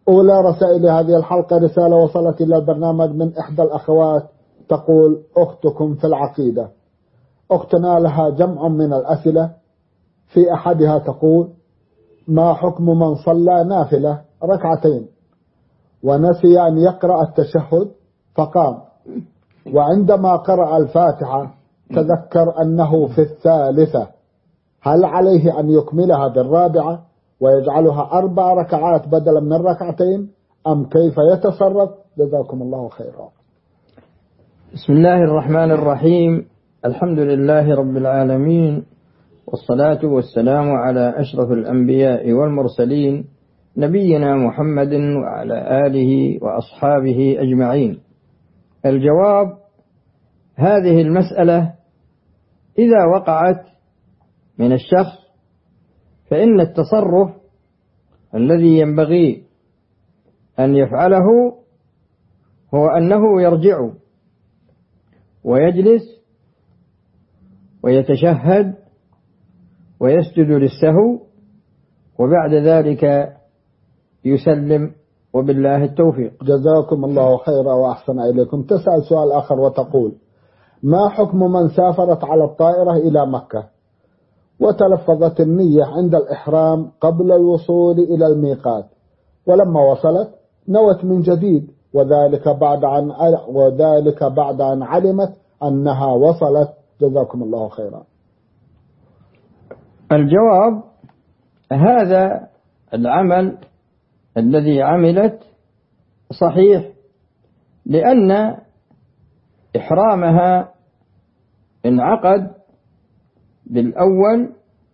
أولى رسائل هذه الحلقة رسالة وصلت إلى البرنامج من إحدى الأخوات تقول: أختكم في العقيدة. أختنا لها جمع من الأسئلة، في أحدها تقول: ما حكم من صلى نافلة ركعتين ونسي أن يقرأ التشهد فقام، وعندما قرأ الفاتحة تذكر أنه في الثالثة، هل عليه أن يكملها بالرابعة ويجعلها 4 ركعات بدلا من ركعتين، أم كيف يتصرف؟ جزاكم الله خيرا. بسم الله الرحمن الرحيم. الحمد لله رب العالمين، والصلاة والسلام على أشرف الأنبياء والمرسلين، نبينا محمد وعلى آله وأصحابه أجمعين. الجواب: هذه المسألة إذا وقعت من الشخص فإن التصرف الذي ينبغي أن يفعله هو أنه يرجع ويجلس ويتشهد ويسجد للسهو، وبعد ذلك يسلم، وبالله التوفيق. جزاكم الله خيرا وأحسن إليكم. تسأل سؤال آخر وتقول: ما حكم من سافرت على الطائرة إلى مكة وتلفظت النية عند الإحرام قبل الوصول إلى الميقات، ولما وصلت نوت من جديد، وذلك بعد أن علمت أنها وصلت؟ جزاكم الله خيرا. الجواب: هذا العمل الذي عملت صحيح، لأن إحرامها انعقد بالأول،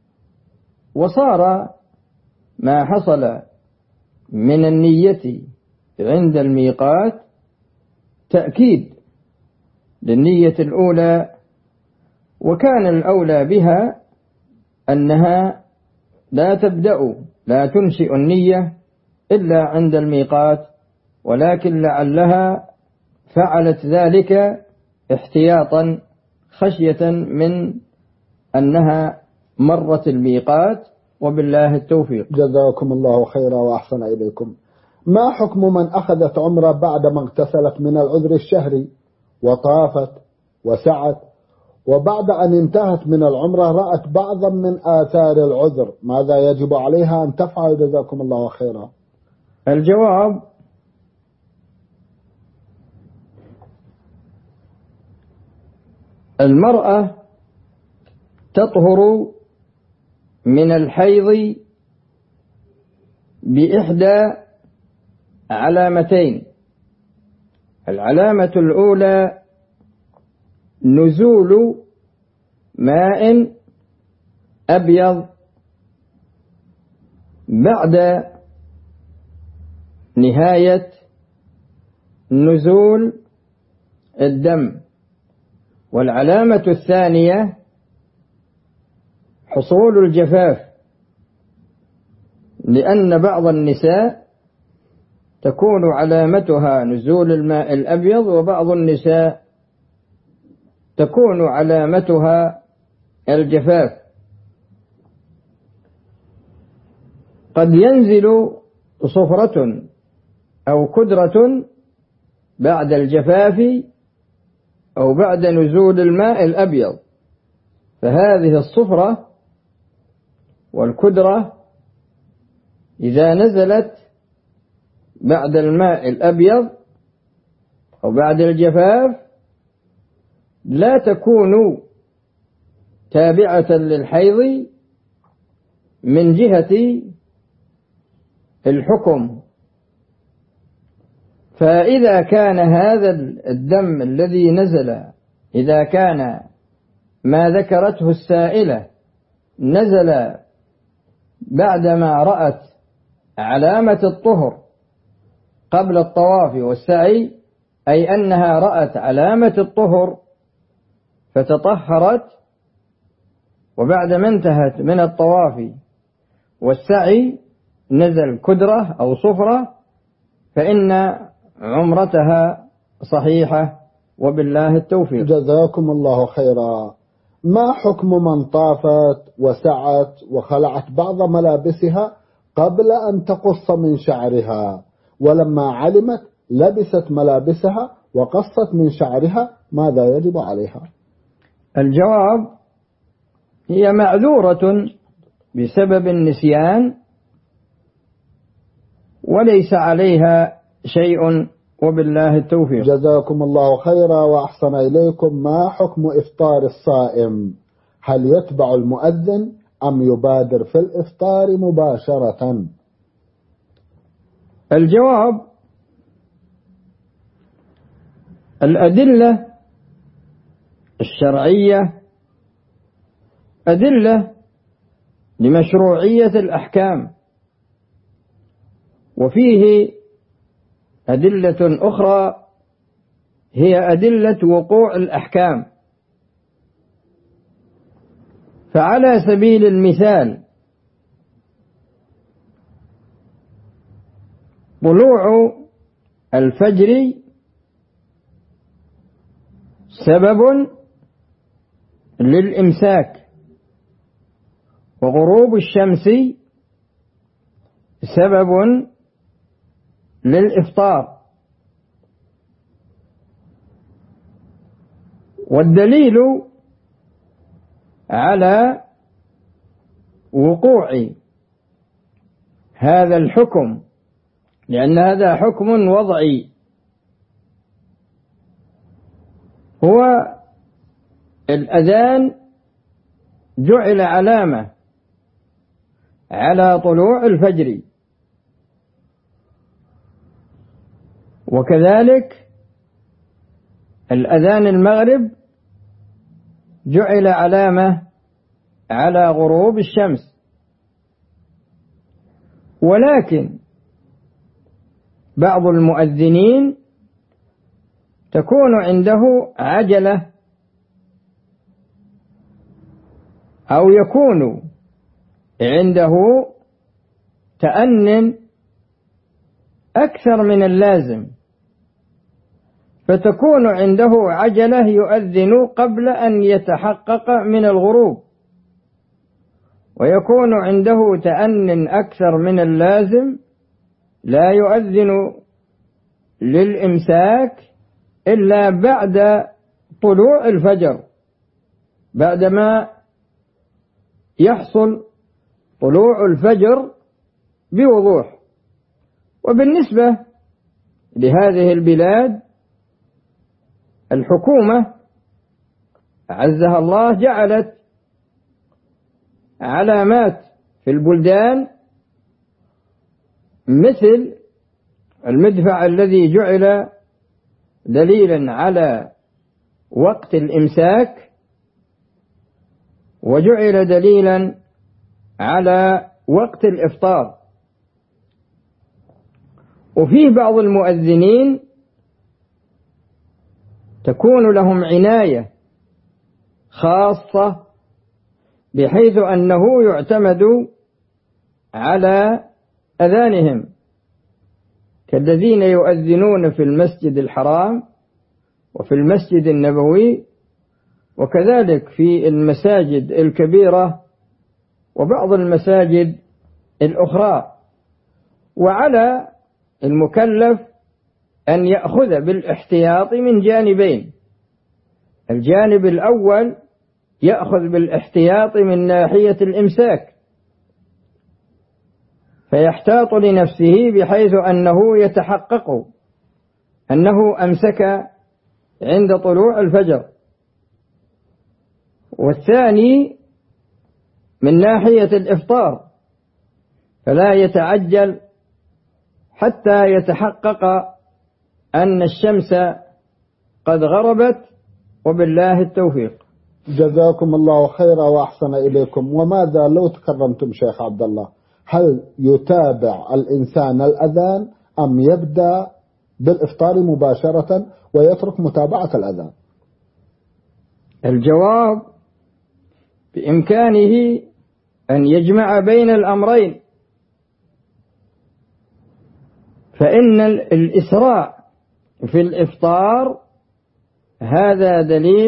وصار ما حصل من النية عند الميقات تأكيد للنية الأولى، وكان الأولى بها أنها لا تنشئ النية إلا عند الميقات، ولكن لعلها فعلت ذلك احتياطا خشية من أنها مرت الميقات، وبالله التوفيق. جزاكم الله خيرا وأحسن إليكم. ما حكم من أخذت عمرة بعد ما اغتسلت من العذر الشهري وطافت وسعت، وبعد أن انتهت من العمرة رأت بعضا من آثار العذر، ماذا يجب عليها أن تفعل؟ جزاكم الله خيرا. الجواب: المرأة تطهر من الحيض بإحدى علامتين: العلامة الأولى نزول ماء أبيض بعد نهاية نزول الدم، والعلامة الثانية حصول الجفاف، لأن بعض النساء تكون علامتها نزول الماء الأبيض، وبعض النساء تكون علامتها الجفاف. قد ينزل صفرة أو كدرة بعد الجفاف أو بعد نزول الماء الأبيض، فهذه الصفرة والكدرة إذا نزلت بعد الماء الأبيض أو بعد الجفاف لا تكون تابعة للحيض من جهة الحكم. فإذا كان هذا الدم الذي نزل، إذا كان ما ذكرته السائلة نزل بعدما رأت علامة الطهر قبل الطواف والسعي، أي أنها رأت علامة الطهر فتطهرت، وبعدما انتهت من الطواف والسعي نزل كدرة أو صفرة، فإن عمرتها صحيحة، وبالله التوفيق. جزاكم الله خيرا. ما حكم من طافت وسعت وخلعت بعض ملابسها قبل أن تقص من شعرها، ولما علمت لبست ملابسها وقصت من شعرها، ماذا يجب عليها؟ الجواب: هي معذورة بسبب النسيان وليس عليها شيء، وبالله التوفيق. جزاكم الله خيرا وأحسن إليكم. ما حكم إفطار الصائم؟ هل يتبع المؤذن أم يبادر في الإفطار مباشرة؟ الجواب: الأدلة الشرعية أدلة لمشروعية الأحكام، وفيه أدلة أخرى هي أدلة وقوع الأحكام. فعلى سبيل المثال طلوع الفجر سبب للإمساك، وغروب الشمس سبب للإفطار. والدليل على وقوع هذا الحكم، لأن هذا حكم وضعي، هو الأذان جعل علامة على طلوع الفجر، وكذلك الأذان المغرب جعل علامة على غروب الشمس. ولكن بعض المؤذنين تكون عنده عجلة، أو يكون عنده تأنٍ أكثر من اللازم، فتكون عنده عجلة يؤذن قبل أن يتحقق من الغروب، ويكون عنده تأنٍ أكثر من اللازم لا يؤذن للإمساك إلا بعد طلوع الفجر، بعدما يحصل طلوع الفجر بوضوح. وبالنسبة لهذه البلاد الحكومة أعزها الله جعلت علامات في البلدان، مثل المدفع الذي جعل دليلا على وقت الإمساك، وجعل دليلا على وقت الإفطار. وفيه بعض المؤذنين تكون لهم عناية خاصة، بحيث أنه يعتمد على أذانهم، كالذين يؤذنون في المسجد الحرام وفي المسجد النبوي، وكذلك في المساجد الكبيرة وبعض المساجد الأخرى. وعلى المكلف أن يأخذ بالاحتياط من جانبين: الجانب الأول يأخذ بالاحتياط من ناحية الإمساك، فيحتاط لنفسه بحيث أنه يتحقق أنه أمسك عند طلوع الفجر. والثاني من ناحية الإفطار، فلا يتعجل حتى يتحقق أن الشمس قد غربت، وبالله التوفيق. جزاكم الله خيرا وأحسن إليكم. وماذا لو تكرمتم شيخ عبد الله، هل يتابع الإنسان الأذان أم يبدأ بالإفطار مباشرة ويترك متابعة الأذان؟ الجواب: بإمكانه أن يجمع بين الأمرين، فإن الإسراع في الإفطار هذا دليل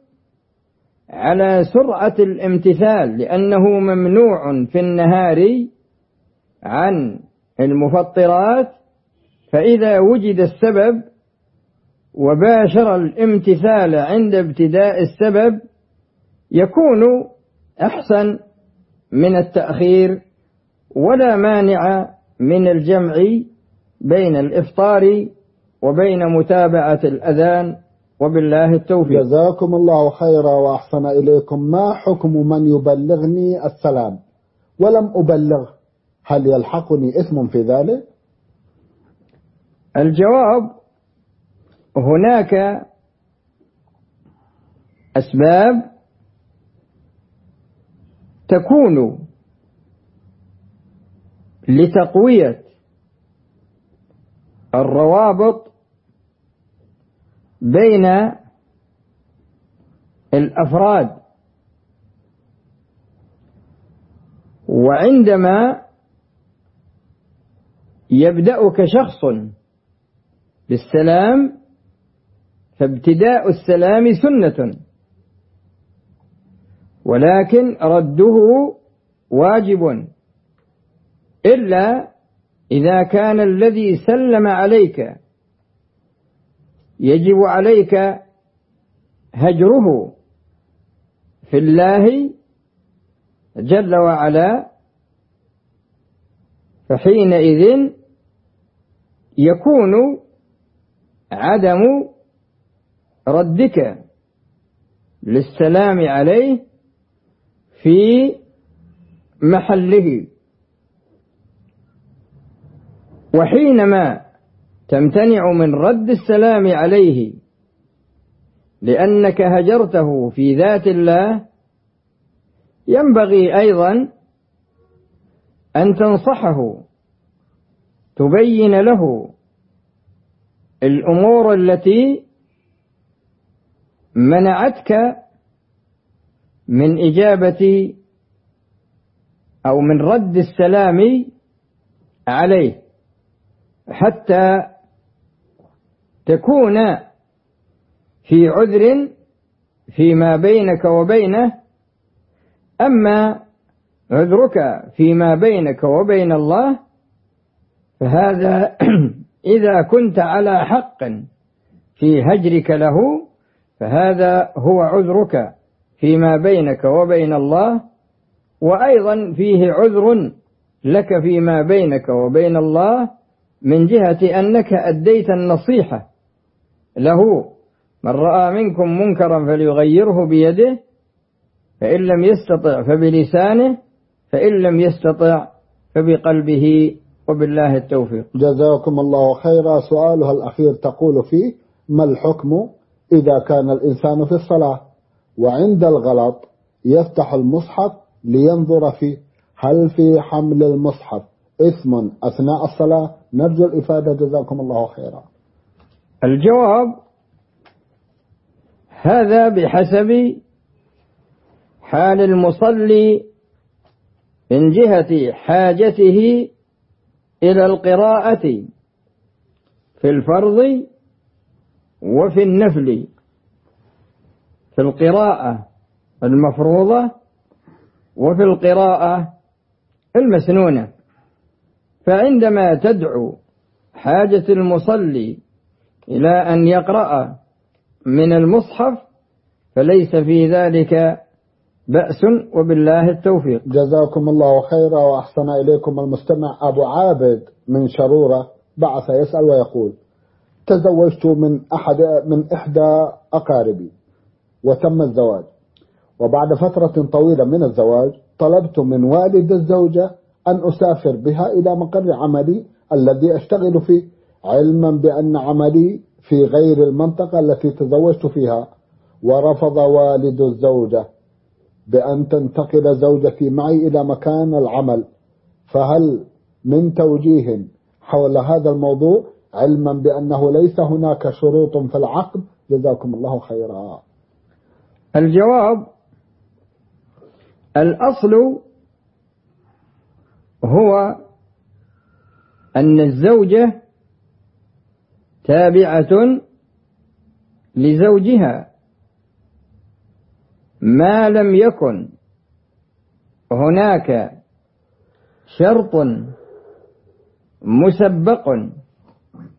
على سرعة الامتثال، لأنه ممنوع في النهار عن المفطرات فإذا وجد السبب وباشر الامتثال عند ابتداء السبب يكون أحسن من التأخير، ولا مانع من الجمع بين الإفطار وبين متابعة الأذان، وبالله التوفيق. جزاكم الله خيرا وأحسن إليكم. ما حكم من يبلغني السلام ولم أبلغ؟ هل يلحقني إثم في ذلك؟ الجواب: هناك أسباب تكون لتقوية الروابط بين الأفراد، وعندما يبدأك شخص بالسلام فابتداء السلام سنة، ولكن رده واجب، إلا إذا كان الذي سلم عليك يجب عليك هجره في الله جل وعلا، فحينئذ يكون عدم ردك للسلام عليه في محله. وحينما تمتنع من رد السلام عليه لأنك هجرته في ذات الله، ينبغي أيضا أن تنصحه، تبين له الأمور التي منعتك من إجابة أو من رد السلام عليه، حتى تكون في عذر فيما بينك وبينه. أما عذرك فيما بينك وبين الله فهذا إذا كنت على حق في هجرك له فهذا هو عذرك فيما بينك وبين الله، وأيضا فيه عذر لك فيما بينك وبين الله من جهة أنك أديت النصيحة له: من رأى منكم منكرا فليغيره بيده، فإن لم يستطع فبلسانه، فإن لم يستطع فبقلبه، وبالله التوفيق. جزاكم الله خيرا. سؤالها الأخير تقول فيه: ما الحكم إذا كان الإنسان في الصلاة وعند الغلط يفتح المصحف لينظر فيه؟ هل في حمل المصحف إثم أثناء الصلاة؟ نرجو الإفادة جزاكم الله خيرا. الجواب: هذا بحسب حال المصلي من جهة حاجته إلى القراءة في الفرض وفي النفل. في القراءة المفروضة وفي القراءة المسنونة. فعندما تدعو حاجة المصلي إلى أن يقرأ من المصحف فليس في ذلك بأس، وبالله التوفيق. جزاكم الله خيرا وأحسن إليكم. المستمع أبو عابد من شرورة بعث يسأل ويقول: تزوجت من إحدى أقاربي وتم الزواج، وبعد فترة طويلة من الزواج طلبت من والد الزوجة أن أسافر بها إلى مقر عملي الذي أشتغل فيه، علما بأن عملي في غير المنطقة التي تزوجت فيها. ورفض والد الزوجة بأن تنتقل زوجتي معي إلى مكان العمل، فهل من توجيه حول هذا الموضوع، علما بأنه ليس هناك شروط في العقد؟ جزاكم الله خيرا. الجواب: الأصل هو أن الزوجة تابعة لزوجها ما لم يكن هناك شرط مسبق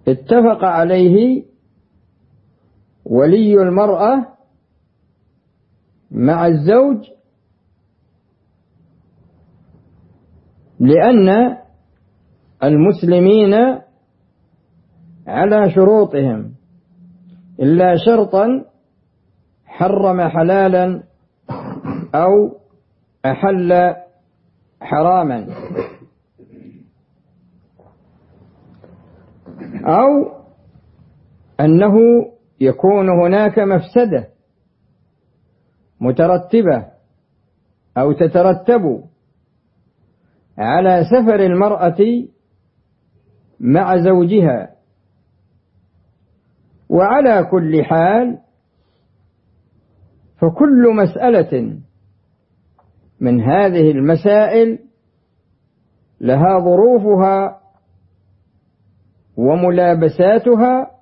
اتفق عليه ولي المرأة مع الزوج، لأن المسلمين على شروطهم إلا شرطا حرم حلالا أو أحل حراما، أو أنه يكون هناك مفسدة مترتبة أو تترتب على سفر المرأة مع زوجها. وعلى كل حال فكل مسألة من هذه المسائل لها ظروفها وملابساتها،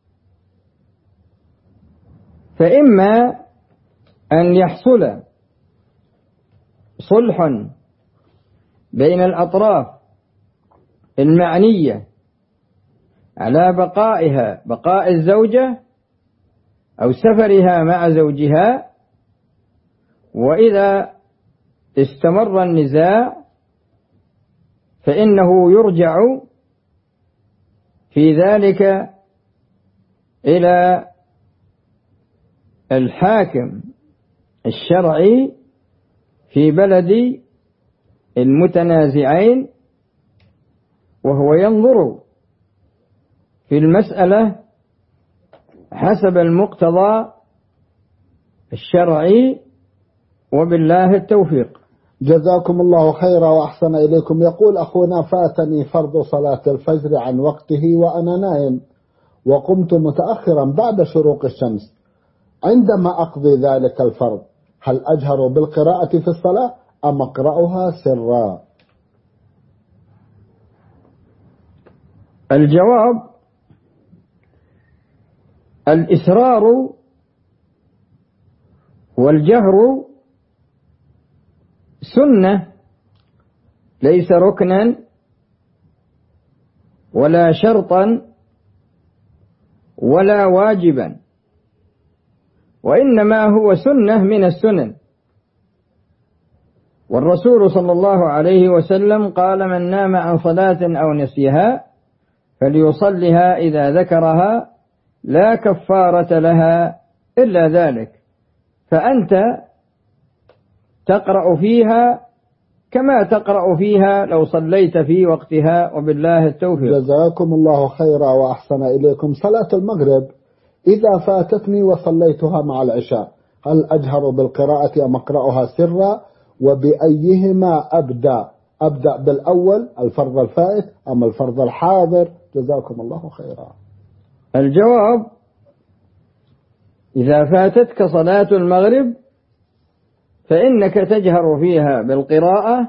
فإما أن يحصل صلح بين الأطراف المعنية على بقاء الزوجة أو سفرها مع زوجها، وإذا استمر النزاع فإنه يرجع في ذلك إلى الحاكم الشرعي في بلد المتنازعين، وهو ينظر في المسألة حسب المقتضى الشرعي، وبالله التوفيق. جزاكم الله خيرا وأحسن إليكم. يقول أخونا: فاتني فرض صلاة الفجر عن وقته وأنا نائم، وقمت متأخرا بعد شروق الشمس. عندما أقضي ذلك الفرض هل أجهر بالقراءة في الصلاة أم أقرأها سرا؟ الجواب: الإسرار والجهر سنة، ليس ركنا ولا شرطا ولا واجبا، وإنما هو سنة من السنن. والرسول صلى الله عليه وسلم قال: من نام عن صلاة أو نسيها فليصلها إذا ذكرها لا كفارة لها إلا ذلك. فأنت تقرأ فيها كما تقرأ فيها لو صليت في وقتها، وبالله التوفيق. جزاكم الله خيرا وأحسن إليكم. صلاة المغرب إذا فاتتني وصليتها مع العشاء هل أجهر بالقراءة أم أقرأها سرا؟ وبأيهما أبدأ بالأول الفرض الفائت أم الفرض الحاضر؟ جزاكم الله خيرا. الجواب: إذا فاتتك صلاة المغرب فإنك تجهر فيها بالقراءة.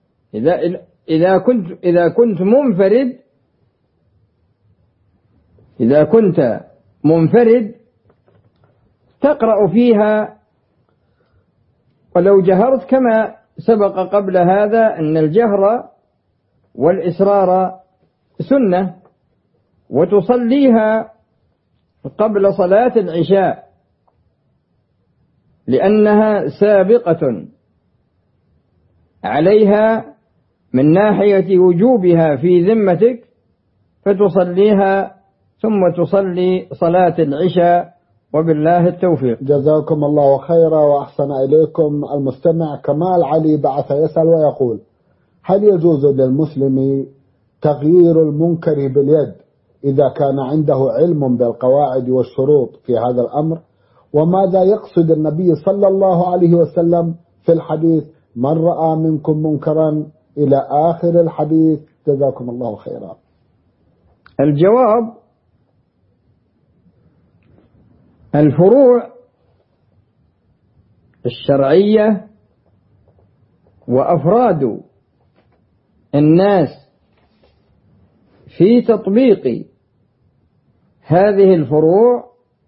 إذا كنت منفرد تقرأ فيها، ولو جهرت كما سبق قبل هذا أن الجهر والإسرار سنة، وتصليها قبل صلاة العشاء لأنها سابقة عليها من ناحية وجوبها في ذمتك، فتصليها ثم تصلي صلاة العشاء، وبالله التوفيق. جزاكم الله خيرا وأحسن إليكم. المستمع كمال علي بعث يسأل ويقول: هل يجوز للمسلم تغيير المنكر باليد إذا كان عنده علم بالقواعد والشروط في هذا الأمر؟ وماذا يقصد النبي صلى الله عليه وسلم في الحديث من رأى منكم منكرا إلى آخر الحديث؟ جزاكم الله خيرا. الجواب: الفروع الشرعية وأفراد الناس في تطبيق هذه الفروع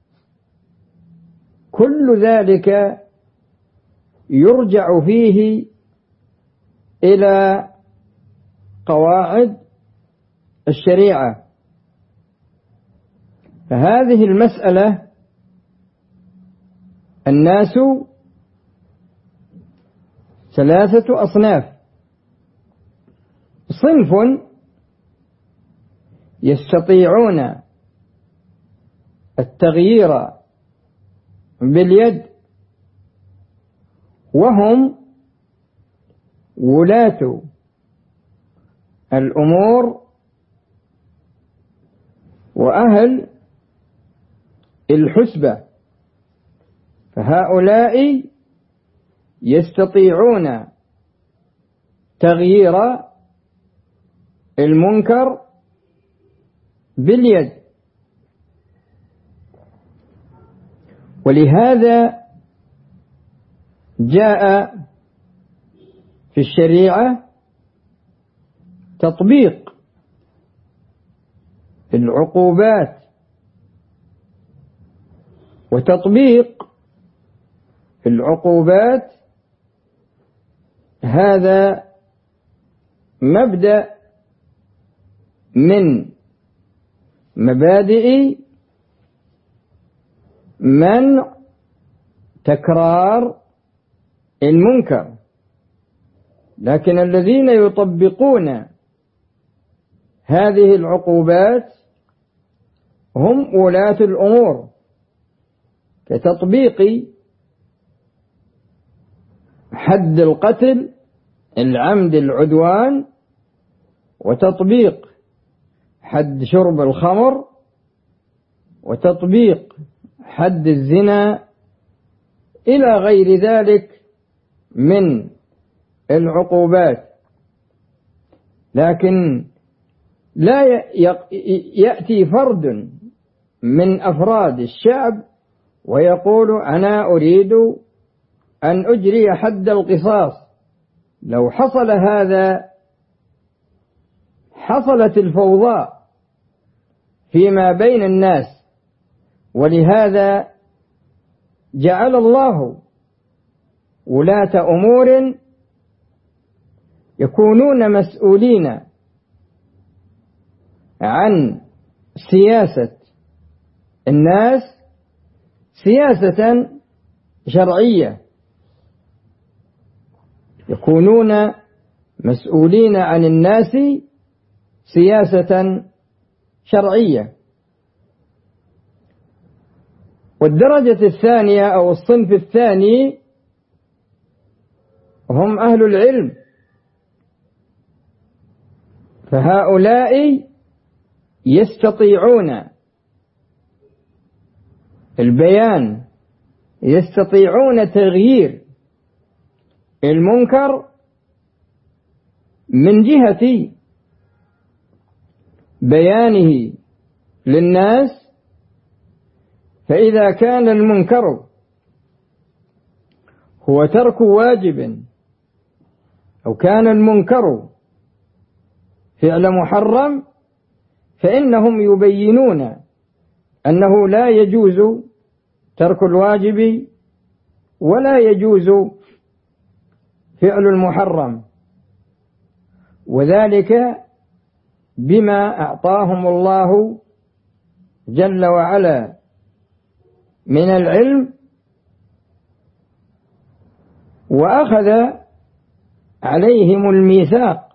كل ذلك يرجع فيه إلى قواعد الشريعة فهذه المسألة الناس 3 أصناف: صنف يستطيعون التغيير باليد وهم ولاة الأمور وأهل الحسبة، فهؤلاء يستطيعون تغيير المنكر باليد. ولهذا جاء في الشريعة تطبيق العقوبات، وتطبيق العقوبات هذا مبدأ من مبادئ منع تكرار المنكر، لكن الذين يطبقون هذه العقوبات هم ولاة الأمور، كتطبيق حد القتل العمد العدوان، وتطبيق حد شرب الخمر، وتطبيق حد الزنا، إلى غير ذلك من العقوبات. لكن لا يأتي فرد من أفراد الشعب ويقول أنا أريد أن أجري حد القصاص. لو حصل هذا حصلت الفوضى فيما بين الناس، ولهذا جعل الله ولاة أمور يكونون مسؤولين عن سياسة الناس سياسة شرعية، يكونون مسؤولين عن الناس سياسة شرعية. والدرجة الثانية أو الصنف الثاني هم أهل العلم، فهؤلاء يستطيعون البيان، يستطيعون تغيير المنكر من جهة بيانه للناس. فإذا كان المنكر هو ترك واجب، أو كان المنكر فعل محرم، فإنهم يبينون أنه لا يجوز ترك الواجب ولا يجوز فعل المحرم، وذلك بما أعطاهم الله جل وعلا من العلم، وأخذ عليهم الميثاق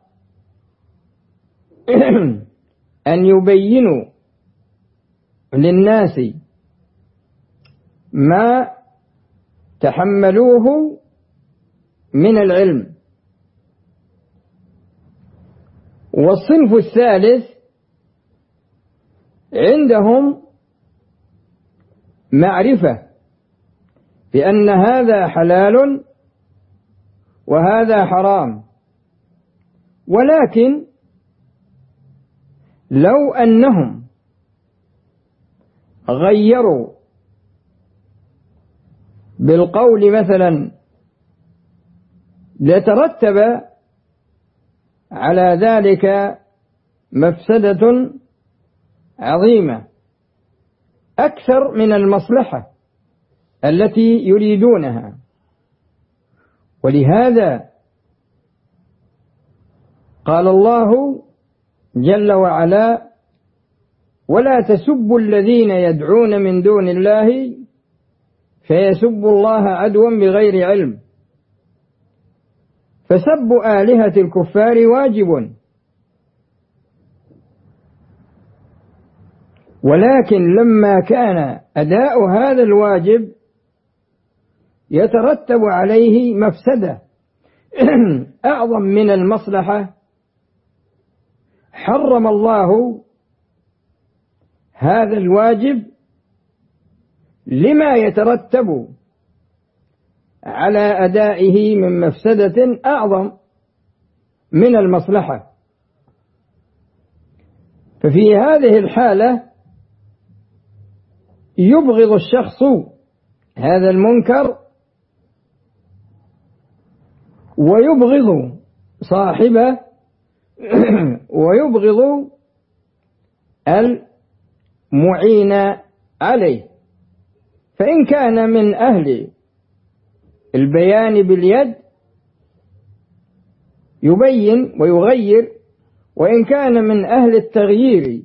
أن يبينوا للناس ما تحملوه من العلم. والصنف الثالث عندهم معرفة بأن هذا حلال وهذا حرام، ولكن لو أنهم غيروا بالقول مثلا لترتب على ذلك مفسدة عظيمة أكثر من المصلحة التي يريدونها. ولهذا قال الله جل وعلا ولا تسبوا الذين يدعون من دون الله فيسبوا الله عدوا بغير علم. فسب آلهة الكفار واجب، ولكن لما كان أداء هذا الواجب يترتب عليه مفسدة أعظم من المصلحة، حرم الله هذا الواجب لما يترتب على أدائه من مفسدة أعظم من المصلحة. ففي هذه الحالة يبغض الشخص هذا المنكر ويبغض صاحبه ويبغض المعين عليه. فإن كان من أهل البيان باليد يبين ويغير، وإن كان من أهل التغيير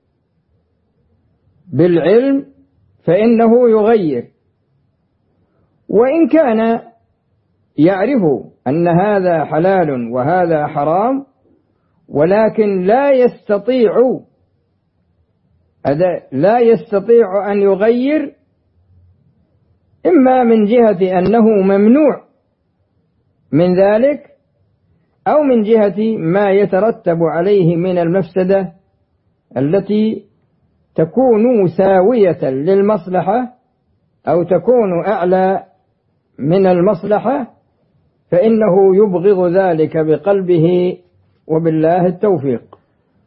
بالعلم فإنه يغير، وإن كان يعرف أن هذا حلال وهذا حرام ولكن لا يستطيع أن يغير، إما من جهة أنه ممنوع من ذلك أو من جهة ما يترتب عليه من المفسدة التي تكون مساوية للمصلحة أو تكون أعلى من المصلحة، فإنه يبغض ذلك بقلبه، وبالله التوفيق.